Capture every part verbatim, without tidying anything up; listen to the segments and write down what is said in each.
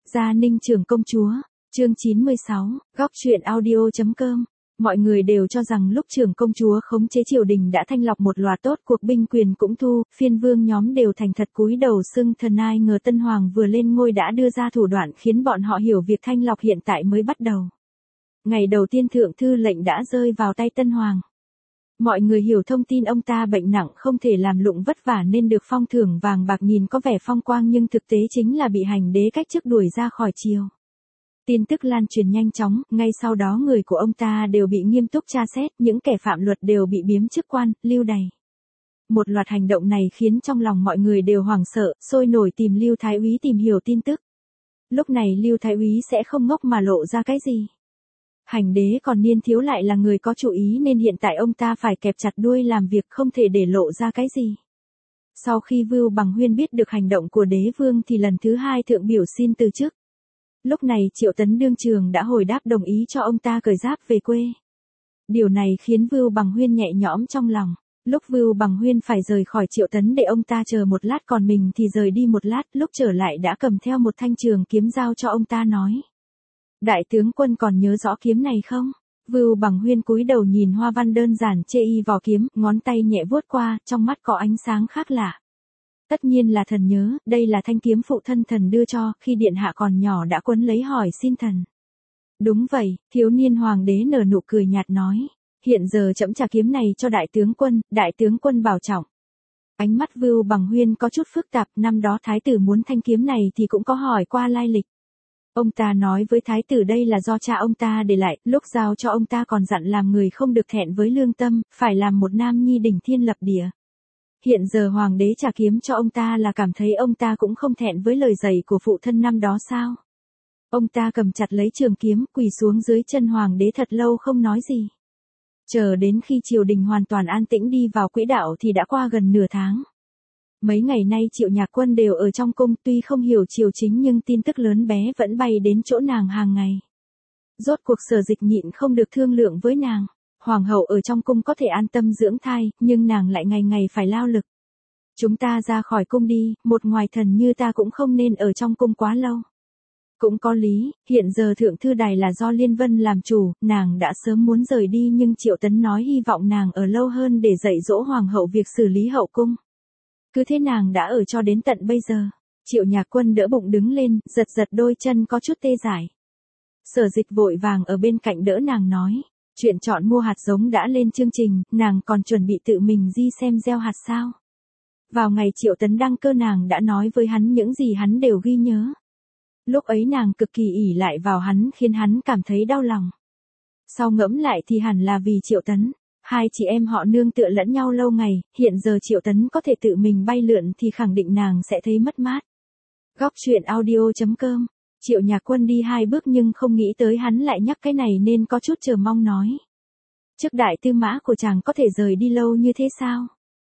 Gia Ninh trưởng công chúa, chương chín mươi sáu, góc truyện audio chấm com. Mọi người đều cho rằng lúc trưởng công chúa khống chế triều đình đã thanh lọc một loạt tốt, cuộc binh quyền cũng thu, phiên vương nhóm đều thành thật cúi đầu xưng thần, ai ngờ Tân Hoàng vừa lên ngôi đã đưa ra thủ đoạn khiến bọn họ hiểu việc thanh lọc hiện tại mới bắt đầu. Ngày đầu tiên thượng thư lệnh đã rơi vào tay Tân Hoàng. Mọi người hiểu thông tin ông ta bệnh nặng không thể làm lụng vất vả nên được phong thưởng vàng bạc, nhìn có vẻ phong quang nhưng thực tế chính là bị hành đế cách chức đuổi ra khỏi triều. Tin tức lan truyền nhanh chóng, ngay sau đó người của ông ta đều bị nghiêm túc tra xét, những kẻ phạm luật đều bị biếm chức quan, lưu đày. Một loạt hành động này khiến trong lòng mọi người đều hoảng sợ, sôi nổi tìm Lưu Thái Úy tìm hiểu tin tức. Lúc này Lưu Thái Úy sẽ không ngốc mà lộ ra cái gì. Hành đế còn niên thiếu lại là người có chủ ý nên hiện tại ông ta phải kẹp chặt đuôi làm việc, không thể để lộ ra cái gì. Sau khi Vưu Bằng Huyên biết được hành động của đế vương thì lần thứ hai thượng biểu xin từ chức. Lúc này Triệu Tấn đương trường đã hồi đáp đồng ý cho ông ta cởi giáp về quê. Điều này khiến Vưu Bằng Huyên nhẹ nhõm trong lòng. Lúc Vưu Bằng Huyên phải rời khỏi Triệu Tấn để ông ta chờ một lát, còn mình thì rời đi một lát, lúc trở lại đã cầm theo một thanh trường kiếm giao cho ông ta nói: Đại tướng quân còn nhớ rõ kiếm này không? Vưu Bằng Huyên cúi đầu nhìn hoa văn đơn giản chê y vỏ kiếm, ngón tay nhẹ vuốt qua, trong mắt có ánh sáng khác lạ. Tất nhiên là thần nhớ, đây là thanh kiếm phụ thân thần đưa cho, khi điện hạ còn nhỏ đã quấn lấy hỏi xin thần. Đúng vậy, thiếu niên hoàng đế nở nụ cười nhạt nói, hiện giờ trẫm trả kiếm này cho đại tướng quân, đại tướng quân bảo trọng. Ánh mắt Vưu Bằng Huyên có chút phức tạp, năm đó thái tử muốn thanh kiếm này thì cũng có hỏi qua lai lịch. Ông ta nói với thái tử đây là do cha ông ta để lại, lúc giao cho ông ta còn dặn làm người không được thẹn với lương tâm, phải làm một nam nhi đỉnh thiên lập địa. Hiện giờ hoàng đế trả kiếm cho ông ta là cảm thấy ông ta cũng không thẹn với lời dạy của phụ thân năm đó sao? Ông ta cầm chặt lấy trường kiếm, quỳ xuống dưới chân hoàng đế thật lâu không nói gì. Chờ đến khi triều đình hoàn toàn an tĩnh đi vào quỹ đạo thì đã qua gần nửa tháng. Mấy ngày nay Triệu Nhạc Quân đều ở trong cung, tuy không hiểu triều chính nhưng tin tức lớn bé vẫn bay đến chỗ nàng hàng ngày. Rốt cuộc Sở Dịch nhịn không được thương lượng với nàng. Hoàng hậu ở trong cung có thể an tâm dưỡng thai, nhưng nàng lại ngày ngày phải lao lực. Chúng ta ra khỏi cung đi, một ngoài thần như ta cũng không nên ở trong cung quá lâu. Cũng có lý, hiện giờ thượng thư đài là do Liên Vân làm chủ, nàng đã sớm muốn rời đi nhưng Triệu Tấn nói hy vọng nàng ở lâu hơn để dạy dỗ hoàng hậu việc xử lý hậu cung. Cứ thế nàng đã ở cho đến tận bây giờ. Triệu Nhạc Quân đỡ bụng đứng lên, giật giật đôi chân có chút tê dại. Sở Dịch vội vàng ở bên cạnh đỡ nàng nói, chuyện chọn mua hạt giống đã lên chương trình, nàng còn chuẩn bị tự mình đi xem gieo hạt sao. Vào ngày Triệu Tấn đăng cơ nàng đã nói với hắn những gì hắn đều ghi nhớ. Lúc ấy nàng cực kỳ ỷ lại vào hắn khiến hắn cảm thấy đau lòng. Sau ngẫm lại thì hẳn là vì Triệu Tấn. Hai chị em họ nương tựa lẫn nhau lâu ngày, hiện giờ Triệu Tấn có thể tự mình bay lượn thì khẳng định nàng sẽ thấy mất mát. Góc truyện audio chấm com. Triệu Nhạc Quân đi hai bước nhưng không nghĩ tới hắn lại nhắc cái này nên có chút chờ mong nói. Chức đại tư mã của chàng có thể rời đi lâu như thế sao?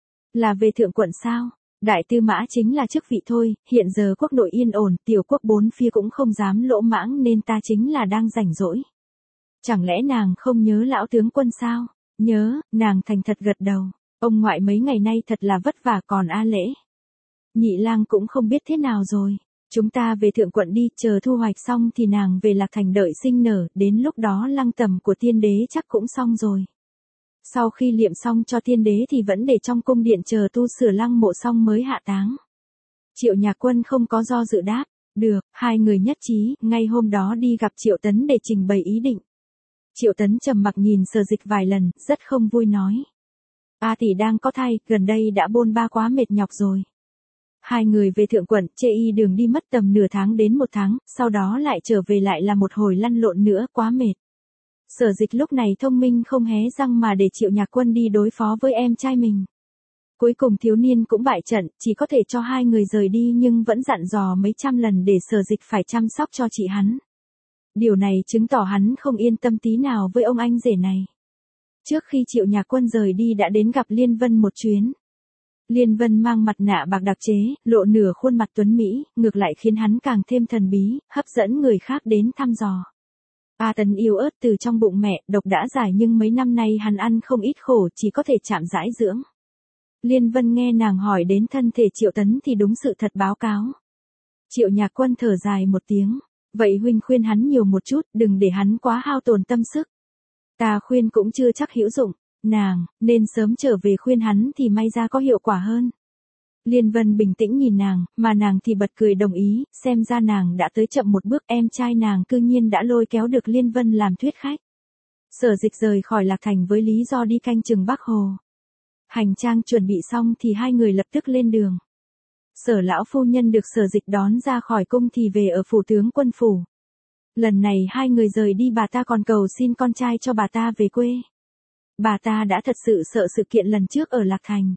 Là về thượng quận sao? Đại tư mã chính là chức vị thôi, hiện giờ quốc nội yên ổn, tiểu quốc bốn phía cũng không dám lỗ mãng nên ta chính là đang rảnh rỗi. Chẳng lẽ nàng không nhớ lão tướng quân sao? Nhớ, nàng thành thật gật đầu. Ông ngoại mấy ngày nay thật là vất vả, còn A Lễ. Nhị lang cũng không biết thế nào rồi. Chúng ta về thượng quận đi, chờ thu hoạch xong thì nàng về Lạc Thành đợi sinh nở, đến lúc đó lăng tẩm của tiên đế chắc cũng xong rồi. Sau khi liệm xong cho tiên đế thì vẫn để trong cung điện chờ tu sửa lăng mộ xong mới hạ táng. Triệu Nhạc Quân không có do dự đáp, được, hai người nhất trí, ngay hôm đó đi gặp Triệu Tấn để trình bày ý định. Triệu Tấn trầm mặc nhìn Sở Dịch vài lần, rất không vui nói. A tỷ đang có thai, gần đây đã bôn ba quá mệt nhọc rồi. Hai người về thượng quận, chê y đường đi mất tầm nửa tháng đến một tháng, sau đó lại trở về lại là một hồi lăn lộn nữa, quá mệt. Sở Dịch lúc này thông minh không hé răng mà để Triệu Nhạc Quân đi đối phó với em trai mình. Cuối cùng thiếu niên cũng bại trận, chỉ có thể cho hai người rời đi nhưng vẫn dặn dò mấy trăm lần để Sở Dịch phải chăm sóc cho chị hắn. Điều này chứng tỏ hắn không yên tâm tí nào với ông anh rể này. Trước khi Triệu Nhạc Quân rời đi đã đến gặp Liên Vân một chuyến. Liên Vân mang mặt nạ bạc đặc chế, lộ nửa khuôn mặt tuấn Mỹ, ngược lại khiến hắn càng thêm thần bí, hấp dẫn người khác đến thăm dò. A Tấn yếu ớt từ trong bụng mẹ, độc đã giải nhưng mấy năm nay hắn ăn không ít khổ, chỉ có thể chạm rãi dưỡng. Liên Vân nghe nàng hỏi đến thân thể Triệu Tấn thì đúng sự thật báo cáo. Triệu Nhạc Quân thở dài một tiếng, Vậy huynh khuyên hắn nhiều một chút, đừng để hắn quá hao tổn tâm sức. Ta khuyên cũng chưa chắc hữu dụng, nàng, nên sớm trở về khuyên hắn thì may ra có hiệu quả hơn. Liên Vân bình tĩnh nhìn nàng, mà nàng thì bật cười đồng ý, xem ra nàng đã tới chậm một bước, em trai nàng cư nhiên đã lôi kéo được Liên Vân làm thuyết khách. Sở Dịch rời khỏi Lạc Thành với lý do đi canh chừng Bắc Hồ. Hành trang chuẩn bị xong thì hai người lập tức lên đường. Sở lão phu nhân được Sở Dịch đón ra khỏi cung thì về ở phủ tướng quân phủ. Lần này hai người rời đi bà ta còn cầu xin con trai cho bà ta về quê. Bà ta đã thật sự sợ sự kiện lần trước ở Lạc Thành.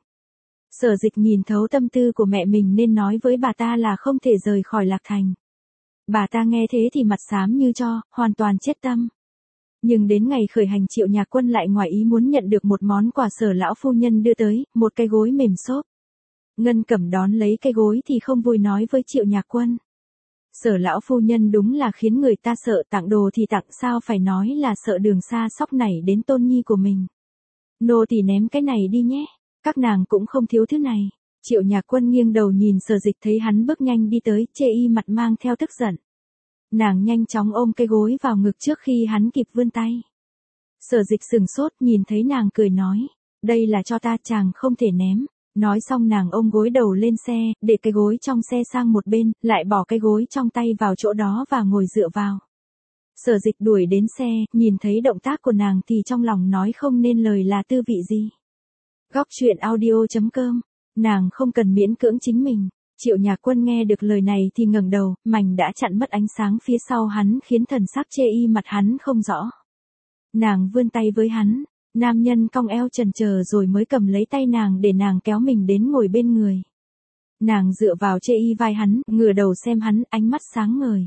Sở Dịch nhìn thấu tâm tư của mẹ mình nên nói với bà ta là không thể rời khỏi Lạc Thành. Bà ta nghe thế thì mặt xám như tro, hoàn toàn chết tâm. Nhưng đến ngày khởi hành Triệu Nhạc Quân lại ngoài ý muốn nhận được một món quà Sở lão phu nhân đưa tới, một cái gối mềm xốp. Ngân Cẩm đón lấy cái gối thì không vui nói với Triệu Nhạc Quân. Sở lão phu nhân đúng là khiến người ta sợ, tặng đồ thì tặng, sao phải nói là sợ đường xa sóc nảy đến tôn nhi của mình. Nô tỳ ném cái này đi nhé, các nàng cũng không thiếu thứ này. Triệu Nhạc Quân nghiêng đầu nhìn Sở Dịch thấy hắn bước nhanh đi tới, chê y mặt mang theo tức giận. Nàng nhanh chóng ôm cái gối vào ngực trước khi hắn kịp vươn tay. Sở Dịch sừng sốt nhìn thấy nàng cười nói, đây là cho ta, chàng không thể ném. Nói xong nàng ôm gối đầu lên xe, để cái gối trong xe sang một bên, lại bỏ cái gối trong tay vào chỗ đó và ngồi dựa vào. Sở Dịch đuổi đến xe, nhìn thấy động tác của nàng thì trong lòng nói không nên lời là tư vị gì. Góc truyện audio chấm com, nàng không cần miễn cưỡng chính mình. Triệu Nhạc Quân nghe được lời này thì ngẩng đầu, mảnh đã chặn mất ánh sáng phía sau hắn khiến thần sắc chê y mặt hắn không rõ. Nàng vươn tay với hắn. Nam nhân cong eo chần chờ rồi mới cầm lấy tay nàng để nàng kéo mình đến ngồi bên người. Nàng dựa vào chê y vai hắn, ngửa đầu xem hắn, ánh mắt sáng ngời.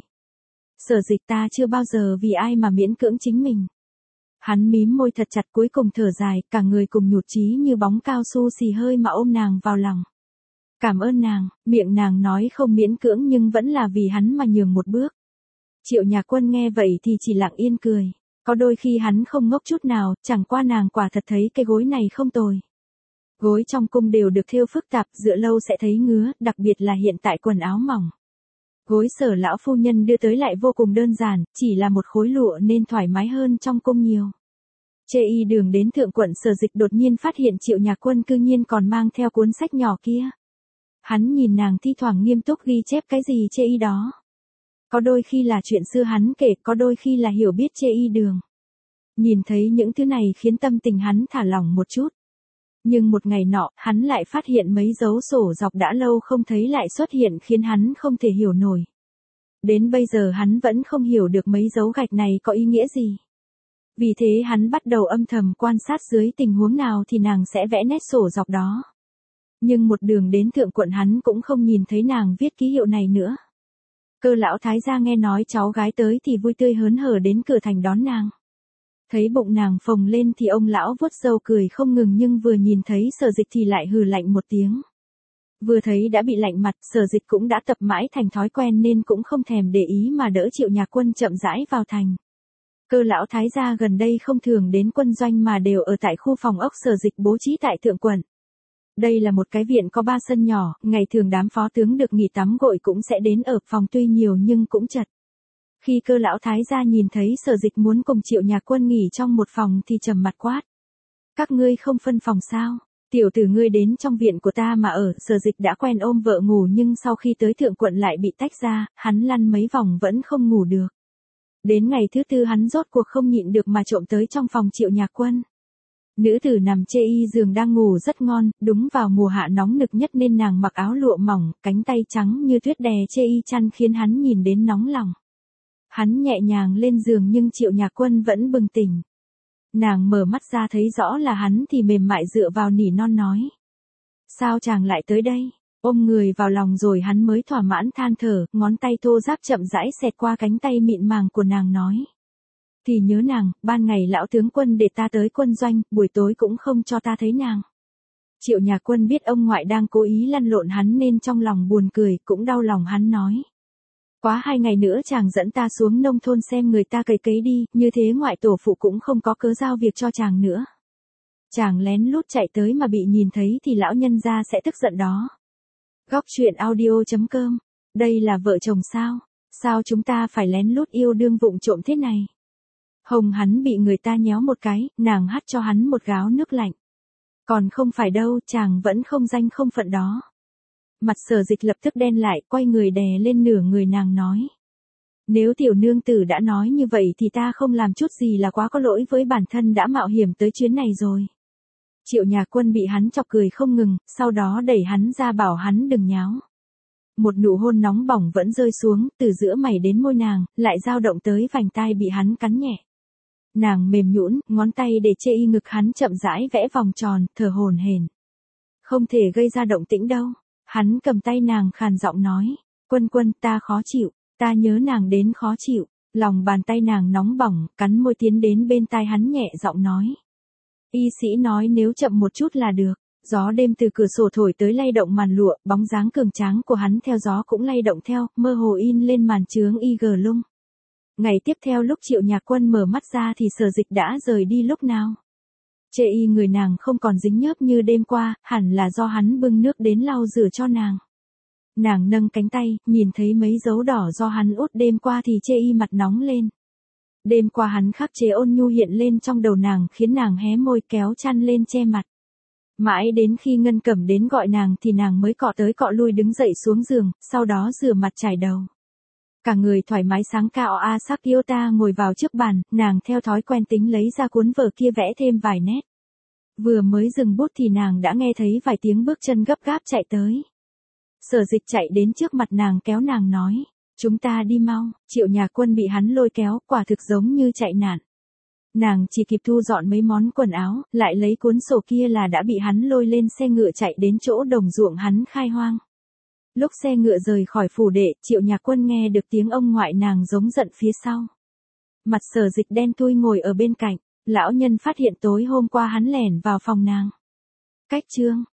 Sở Dịch, ta chưa bao giờ vì ai mà miễn cưỡng chính mình. Hắn mím môi thật chặt, cuối cùng thở dài, cả người cùng nhụt chí như bóng cao su xì hơi mà ôm nàng vào lòng. Cảm ơn nàng, miệng nàng nói không miễn cưỡng nhưng vẫn là vì hắn mà nhường một bước. Triệu Nhạc Quân nghe vậy thì chỉ lặng yên cười. Có đôi khi hắn không ngốc chút nào, chẳng qua nàng quả thật thấy cái gối này không tồi. Gối trong cung đều được thêu phức tạp, dựa lâu sẽ thấy ngứa, đặc biệt là hiện tại quần áo mỏng. Gối Sở lão phu nhân đưa tới lại vô cùng đơn giản, chỉ là một khối lụa nên thoải mái hơn trong cung nhiều. Chê y đường đến thượng quận Sở Dịch đột nhiên phát hiện Triệu Nhạc Quân cư nhiên còn mang theo cuốn sách nhỏ kia. Hắn nhìn nàng thi thoảng nghiêm túc ghi chép cái gì chê y đó. Có đôi khi là chuyện xưa hắn kể, có đôi khi là hiểu biết chê y đường. Nhìn thấy những thứ này khiến tâm tình hắn thả lỏng một chút. Nhưng một ngày nọ, hắn lại phát hiện mấy dấu sổ dọc đã lâu không thấy lại xuất hiện khiến hắn không thể hiểu nổi. Đến bây giờ hắn vẫn không hiểu được mấy dấu gạch này có ý nghĩa gì. Vì thế hắn bắt đầu âm thầm quan sát dưới tình huống nào thì nàng sẽ vẽ nét sổ dọc đó. Nhưng một đường đến thượng quận hắn cũng không nhìn thấy nàng viết ký hiệu này nữa. Cơ lão thái gia nghe nói cháu gái tới thì vui tươi hớn hở đến cửa thành đón nàng. Thấy bụng nàng phồng lên thì ông lão vuốt râu cười không ngừng, nhưng vừa nhìn thấy Sở Dịch thì lại hừ lạnh một tiếng. Vừa thấy đã bị lạnh mặt, Sở Dịch cũng đã tập mãi thành thói quen nên cũng không thèm để ý mà đỡ Triệu Nhạc Quân chậm rãi vào thành. Cơ lão thái gia gần đây không thường đến quân doanh mà đều ở tại khu phòng ốc Sở Dịch bố trí tại thượng quận. Đây là một cái viện có ba sân nhỏ, ngày thường đám phó tướng được nghỉ tắm gội cũng sẽ đến ở phòng, tuy nhiều nhưng cũng chật. Khi Cơ lão thái gia nhìn thấy Sở Dịch muốn cùng Triệu Nhạc Quân nghỉ trong một phòng thì trầm mặt quát. Các ngươi không phân phòng sao? Tiểu tử ngươi đến trong viện của ta mà ở. Sở Dịch đã quen ôm vợ ngủ nhưng sau khi tới thượng quận lại bị tách ra, hắn lăn mấy vòng vẫn không ngủ được. Đến ngày thứ tư hắn rốt cuộc không nhịn được mà trộm tới trong phòng Triệu Nhạc Quân. Nữ tử nằm chê y giường đang ngủ rất ngon, đúng vào mùa hạ nóng nực nhất nên nàng mặc áo lụa mỏng, cánh tay trắng như tuyết đè chê y chăn khiến hắn nhìn đến nóng lòng. Hắn nhẹ nhàng lên giường nhưng Triệu Nhạc Quân vẫn bừng tỉnh. Nàng mở mắt ra thấy rõ là hắn thì mềm mại dựa vào nỉ non nói. Sao chàng lại tới đây? Ôm người vào lòng rồi hắn mới thỏa mãn than thở, ngón tay thô ráp chậm rãi xẹt qua cánh tay mịn màng của nàng nói. Thì nhớ nàng, ban ngày lão tướng quân để ta tới quân doanh, buổi tối cũng không cho ta thấy nàng. Triệu Nhạc Quân biết ông ngoại đang cố ý lăn lộn hắn nên trong lòng buồn cười, cũng đau lòng hắn nói. Quá hai ngày nữa chàng dẫn ta xuống nông thôn xem người ta cày cấy đi, như thế ngoại tổ phụ cũng không có cớ giao việc cho chàng nữa. Chàng lén lút chạy tới mà bị nhìn thấy thì lão nhân gia sẽ tức giận đó. Góc truyện audio chấm com, đây là vợ chồng sao? Sao chúng ta phải lén lút yêu đương vụng trộm thế này? Hồng hắn bị người ta nhéo một cái, nàng hắt cho hắn một gáo nước lạnh. Còn không phải đâu, chàng vẫn không danh không phận đó. Mặt Sở Dịch lập tức đen lại, quay người đè lên nửa người nàng nói. Nếu tiểu nương tử đã nói như vậy thì ta không làm chút gì là quá có lỗi với bản thân đã mạo hiểm tới chuyến này rồi. Triệu Nhà Quân bị hắn chọc cười không ngừng, sau đó đẩy hắn ra bảo hắn đừng nháo. Một nụ hôn nóng bỏng vẫn rơi xuống, từ giữa mày đến môi nàng, lại dao động tới vành tai bị hắn cắn nhẹ. Nàng mềm nhũn, ngón tay để chê y ngực hắn chậm rãi vẽ vòng tròn, thở hổn hển. Không thể gây ra động tĩnh đâu. Hắn cầm tay nàng khàn giọng nói. Quân Quân, ta khó chịu, ta nhớ nàng đến khó chịu. Lòng bàn tay nàng nóng bỏng, cắn môi tiến đến bên tai hắn nhẹ giọng nói. Y sĩ nói nếu chậm một chút là được. Gió đêm từ cửa sổ thổi tới lay động màn lụa, bóng dáng cường tráng của hắn theo gió cũng lay động theo, mơ hồ in lên màn chướng y gờ lung. Ngày tiếp theo lúc Triệu Nhà Quân mở mắt ra thì Sở Dịch đã rời đi lúc nào. Chê y người nàng không còn dính nhớp như đêm qua, hẳn là do hắn bưng nước đến lau rửa cho nàng. Nàng nâng cánh tay, nhìn thấy mấy dấu đỏ do hắn út đêm qua thì chê y mặt nóng lên. Đêm qua hắn khắc chế ôn nhu hiện lên trong đầu nàng khiến nàng hé môi kéo chăn lên che mặt. Mãi đến khi Ngân Cẩm đến gọi nàng thì nàng mới cọ tới cọ lui đứng dậy xuống giường, sau đó rửa mặt chải đầu. Cả người thoải mái sáng cao a sắc Yota ngồi vào trước bàn, nàng theo thói quen tính lấy ra cuốn vở kia vẽ thêm vài nét. Vừa mới dừng bút thì nàng đã nghe thấy vài tiếng bước chân gấp gáp chạy tới. Sở Dịch chạy đến trước mặt nàng kéo nàng nói, chúng ta đi mau. Triệu Nhà Quân bị hắn lôi kéo, quả thực giống như chạy nạn. Nàng chỉ kịp thu dọn mấy món quần áo, lại lấy cuốn sổ kia là đã bị hắn lôi lên xe ngựa chạy đến chỗ đồng ruộng hắn khai hoang. Lúc xe ngựa rời khỏi phủ đệ, Triệu Nhà Quân nghe được tiếng ông ngoại nàng giống giận phía sau. Mặt Sở Dịch đen thui ngồi ở bên cạnh, lão nhân phát hiện tối hôm qua hắn lẻn vào phòng nàng. Cách chương